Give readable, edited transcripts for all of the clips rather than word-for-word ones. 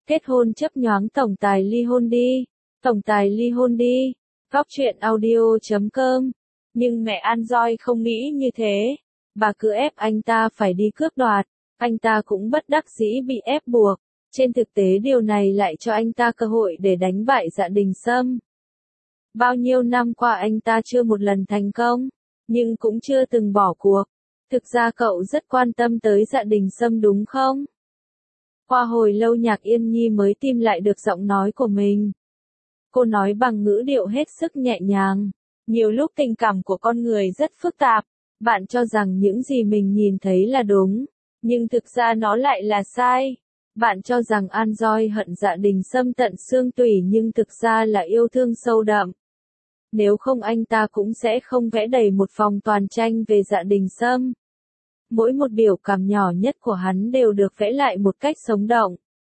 Kết hôn chấp nhoáng tổng tài ly hôn đi. Tổng tài ly hôn đi. Góc truyện audio.com. Nhưng mẹ An Doi không nghĩ như thế. Bà cứ ép anh ta phải đi cướp đoạt. Anh ta cũng bất đắc dĩ bị ép buộc. Trên thực tế điều này lại cho anh ta cơ hội để đánh bại Dạ Đình Sâm. Bao nhiêu năm qua anh ta chưa một lần thành công, nhưng cũng chưa từng bỏ cuộc. Thực ra cậu rất quan tâm tới Dạ Đình Sâm đúng không? Qua hồi lâu Nhạc Yên Nhi mới tìm lại được giọng nói của mình. Cô nói bằng ngữ điệu hết sức nhẹ nhàng. Nhiều lúc tình cảm của con người rất phức tạp. Bạn cho rằng những gì mình nhìn thấy là đúng, nhưng thực ra nó lại là sai. Bạn cho rằng An Doi hận Dạ Đình Sâm tận xương tủy nhưng thực ra là yêu thương sâu đậm. Nếu không anh ta cũng sẽ không vẽ đầy một phòng toàn tranh về Dạ Đình Sâm. Mỗi một biểu cảm nhỏ nhất của hắn đều được vẽ lại một cách sống động.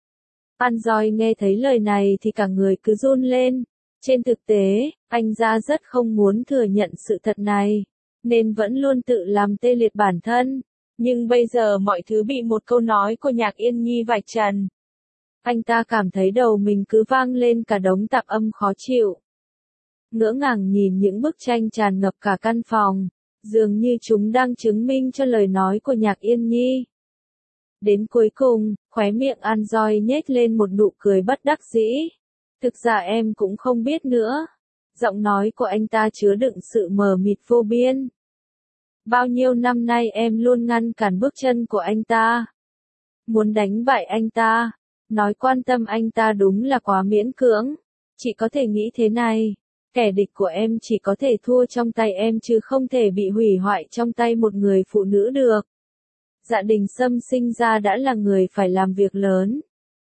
An Doi nghe thấy lời này thì cả người cứ run lên. Trên thực tế, anh ta rất không muốn thừa nhận sự thật này, nên vẫn luôn tự làm tê liệt bản thân. Nhưng bây giờ mọi thứ bị một câu nói của Nhạc Yên Nhi vạch trần. Anh ta cảm thấy đầu mình cứ vang lên cả đống tạp âm khó chịu. Ngỡ ngàng nhìn những bức tranh tràn ngập cả căn phòng, dường như chúng đang chứng minh cho lời nói của Nhạc Yên Nhi. Đến cuối cùng, khóe miệng An Doi nhếch lên một nụ cười bất đắc dĩ. Thực ra em cũng không biết nữa. Giọng nói của anh ta chứa đựng sự mờ mịt vô biên. Bao nhiêu năm nay em luôn ngăn cản bước chân của anh ta. Muốn đánh bại anh ta. Nói quan tâm anh ta đúng là quá miễn cưỡng. Chị có thể nghĩ thế này. Kẻ địch của em chỉ có thể thua trong tay em chứ không thể bị hủy hoại trong tay một người phụ nữ được. Dạ Đình Sâm sinh ra đã là người phải làm việc lớn.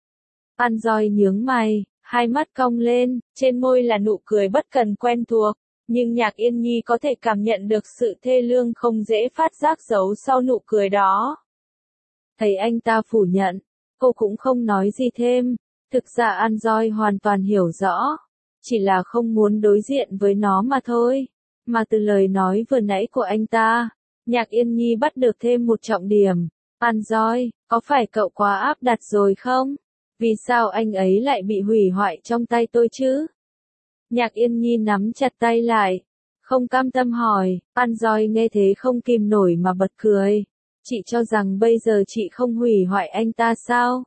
An Doi nhướng mày, hai mắt cong lên, trên môi là nụ cười bất cần quen thuộc. Nhưng Nhạc Yên Nhi có thể cảm nhận được sự thê lương không dễ phát giác giấu sau nụ cười đó. Thấy anh ta phủ nhận, cô cũng không nói gì thêm. Thực ra An Doi hoàn toàn hiểu rõ. Chỉ là không muốn đối diện với nó mà thôi. Mà từ lời nói vừa nãy của anh ta, Nhạc Yên Nhi bắt được thêm một trọng điểm. An Doi, có phải cậu quá áp đặt rồi không? Vì sao anh ấy lại bị hủy hoại trong tay tôi chứ? Nhạc Yên Nhi nắm chặt tay lại. Không cam tâm hỏi. An Doi nghe thế không kìm nổi mà bật cười. Chị cho rằng bây giờ chị không hủy hoại anh ta sao?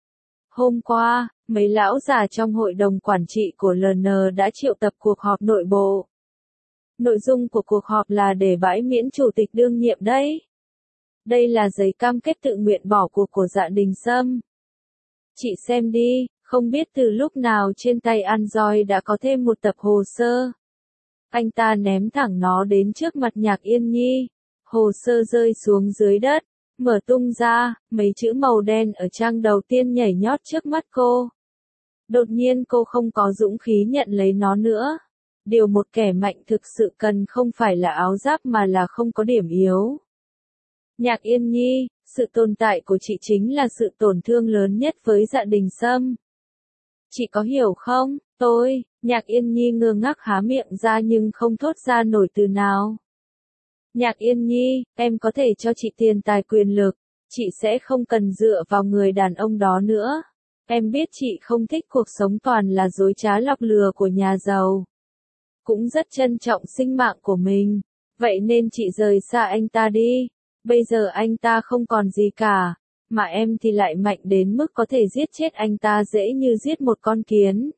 Hôm qua, mấy lão già trong hội đồng quản trị của LN đã triệu tập cuộc họp nội bộ. Nội dung của cuộc họp là để bãi miễn chủ tịch đương nhiệm đấy. Đây là giấy cam kết tự nguyện bỏ cuộc của Dạ Đình Sâm. Chị xem đi, không biết từ lúc nào trên tay An Doi đã có thêm một tập hồ sơ. Anh ta ném thẳng nó đến trước mặt Nhạc Yên Nhi. Hồ sơ rơi xuống dưới đất. Mở tung ra, mấy chữ màu đen ở trang đầu tiên nhảy nhót trước mắt cô. Đột nhiên cô không có dũng khí nhận lấy nó nữa. Điều một kẻ mạnh thực sự cần không phải là áo giáp mà là không có điểm yếu. Nhạc Yên Nhi, sự tồn tại của chị chính là sự tổn thương lớn nhất với Dạ Đình Sâm. Chị có hiểu không? Nhạc Yên Nhi ngơ ngác há miệng ra nhưng không thốt ra nổi từ nào. Nhạc Yên Nhi, em có thể cho chị tiền tài quyền lực, chị sẽ không cần dựa vào người đàn ông đó nữa. Em biết chị không thích cuộc sống toàn là dối trá lọc lừa của nhà giàu. Cũng rất trân trọng sinh mạng của mình, vậy nên chị rời xa anh ta đi. Bây giờ anh ta không còn gì cả, mà em thì lại mạnh đến mức có thể giết chết anh ta dễ như giết một con kiến.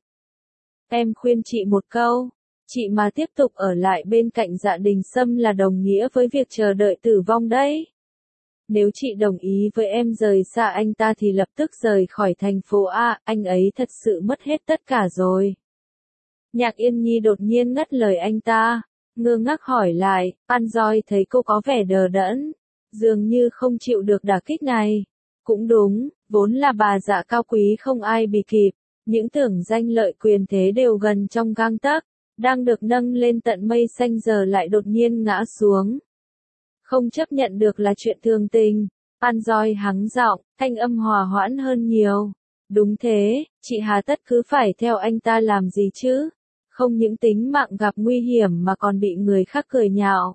Em khuyên chị một câu. Chị mà tiếp tục ở lại bên cạnh Dạ Đình Sâm là đồng nghĩa với việc chờ đợi tử vong đấy. Nếu chị đồng ý với em rời xa anh ta thì lập tức rời khỏi thành phố A, anh ấy thật sự mất hết tất cả rồi. Nhạc Yên Nhi đột nhiên ngắt lời anh ta, ngơ ngác hỏi lại. An Doi thấy cô có vẻ đờ đẫn, dường như không chịu được đả kích này. Cũng đúng, vốn là bà Dạ cao quý không ai bì kịp, những tưởng danh lợi quyền thế đều gần trong gang tấc. Đang được nâng lên tận mây xanh giờ lại đột nhiên ngã xuống. Không chấp nhận được là chuyện thường tình. An Doi hắng giọng, thanh âm hòa hoãn hơn nhiều. Đúng thế, chị hà tất cứ phải theo anh ta làm gì chứ? Không những tính mạng gặp nguy hiểm mà còn bị người khác cười nhạo.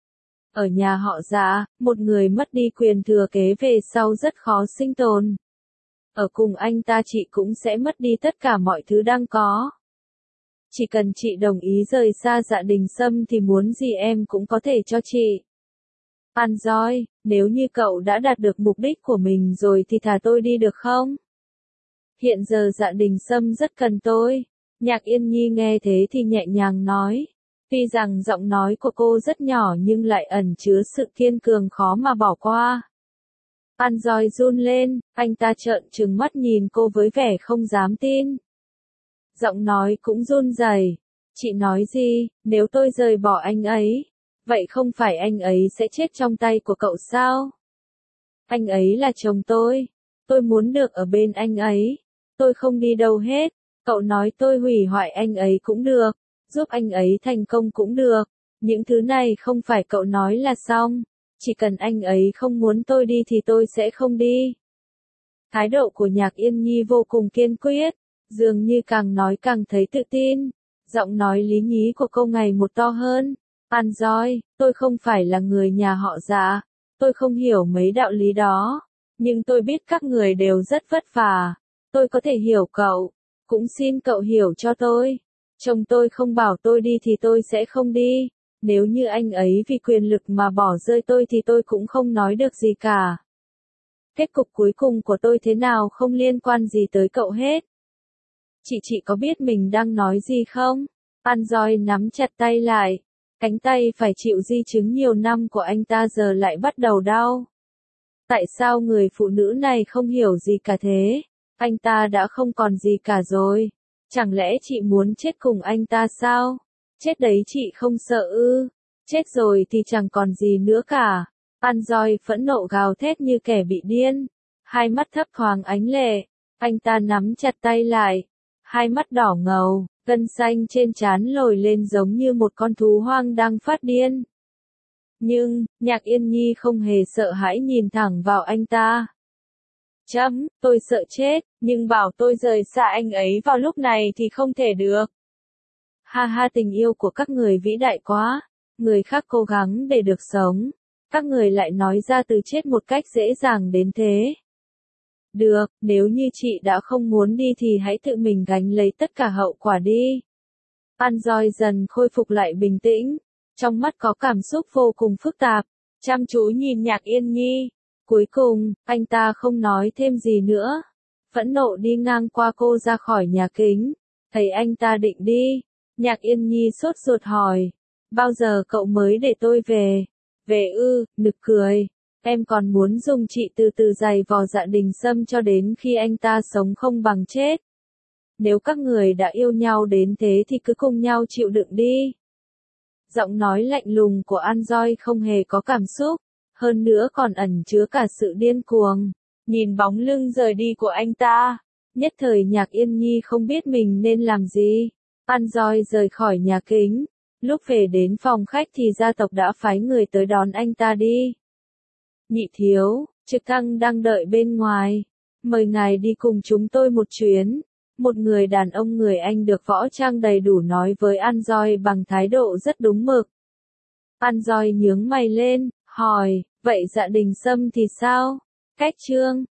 Ở nhà họ Dạ, một người mất đi quyền thừa kế về sau rất khó sinh tồn. Ở cùng anh ta chị cũng sẽ mất đi tất cả mọi thứ đang có. Chỉ cần chị đồng ý rời xa Dạ Đình Sâm thì muốn gì em cũng có thể cho chị. An Doi, nếu như cậu đã đạt được mục đích của mình rồi thì thả tôi đi được không? Hiện giờ Dạ Đình Sâm rất cần tôi. Nhạc Yên Nhi nghe thế thì nhẹ nhàng nói. Tuy rằng giọng nói của cô rất nhỏ nhưng lại ẩn chứa sự kiên cường khó mà bỏ qua. An Doi run lên, anh ta trợn trừng mắt nhìn cô với vẻ không dám tin. Giọng nói cũng run rẩy. Chị nói gì, nếu tôi rời bỏ anh ấy, vậy không phải anh ấy sẽ chết trong tay của cậu sao? Anh ấy là chồng tôi muốn được ở bên anh ấy, tôi không đi đâu hết, cậu nói tôi hủy hoại anh ấy cũng được, giúp anh ấy thành công cũng được, những thứ này không phải cậu nói là xong, chỉ cần anh ấy không muốn tôi đi thì tôi sẽ không đi. Thái độ của Nhạc Yên Nhi vô cùng kiên quyết, dường như càng nói càng thấy tự tin, giọng nói lý nhí của cô ngày một to hơn. An Doi, tôi không phải là người nhà họ Dạ, tôi không hiểu mấy đạo lý đó, nhưng tôi biết các người đều rất vất vả, tôi có thể hiểu cậu, cũng xin cậu hiểu cho tôi. Chồng tôi không bảo tôi đi thì tôi sẽ không đi, nếu như anh ấy vì quyền lực mà bỏ rơi tôi thì tôi cũng không nói được gì cả. Kết cục cuối cùng của tôi thế nào không liên quan gì tới cậu hết. Chị có biết mình đang nói gì không? An Doi nắm chặt tay lại. Cánh tay phải chịu di chứng nhiều năm của anh ta giờ lại bắt đầu đau. Tại sao người phụ nữ này không hiểu gì cả thế? Anh ta đã không còn gì cả rồi. Chẳng lẽ chị muốn chết cùng anh ta sao? Chết đấy chị không sợ ư? Chết rồi thì chẳng còn gì nữa cả. An Doi phẫn nộ gào thét như kẻ bị điên. Hai mắt thấp thoáng ánh lệ. Anh ta nắm chặt tay lại. Hai mắt đỏ ngầu. Gân xanh trên trán nổi lên giống như một con thú hoang đang phát điên. Nhưng, Nhạc Yên Nhi không hề sợ hãi nhìn thẳng vào anh ta. Tôi sợ chết, nhưng bảo tôi rời xa anh ấy vào lúc này thì không thể được. Ha ha, tình yêu của các người vĩ đại quá, người khác cố gắng để được sống, các người lại nói ra từ chết một cách dễ dàng đến thế. Được, nếu như chị đã không muốn đi thì hãy tự mình gánh lấy tất cả hậu quả đi. An Doi dần khôi phục lại bình tĩnh, trong mắt có cảm xúc vô cùng phức tạp, chăm chú nhìn Nhạc Yên Nhi. Cuối cùng, anh ta không nói thêm gì nữa. Phẫn nộ đi ngang qua cô ra khỏi nhà kính, thấy anh ta định đi. Nhạc Yên Nhi sốt ruột hỏi, bao giờ cậu mới để tôi về? Về ư, nực cười. Em còn muốn dùng chị từ từ giày vò Dạ Đình Sâm cho đến khi anh ta sống không bằng chết. Nếu các người đã yêu nhau đến thế thì cứ cùng nhau chịu đựng đi. Giọng nói lạnh lùng của An Doi không hề có cảm xúc, hơn nữa còn ẩn chứa cả sự điên cuồng. Nhìn bóng lưng rời đi của anh ta, nhất thời Nhạc Yên Nhi không biết mình nên làm gì. An Doi rời khỏi nhà kính, lúc về đến phòng khách thì gia tộc đã phái người tới đón anh ta đi. Nhị thiếu, trực thăng đang đợi bên ngoài, mời ngài đi cùng chúng tôi một chuyến. Một người đàn ông người Anh được võ trang đầy đủ nói với An Doi bằng thái độ rất đúng mực. An Doi nhướng mày lên, hỏi, vậy Dạ Đình Sâm thì sao? Cách chương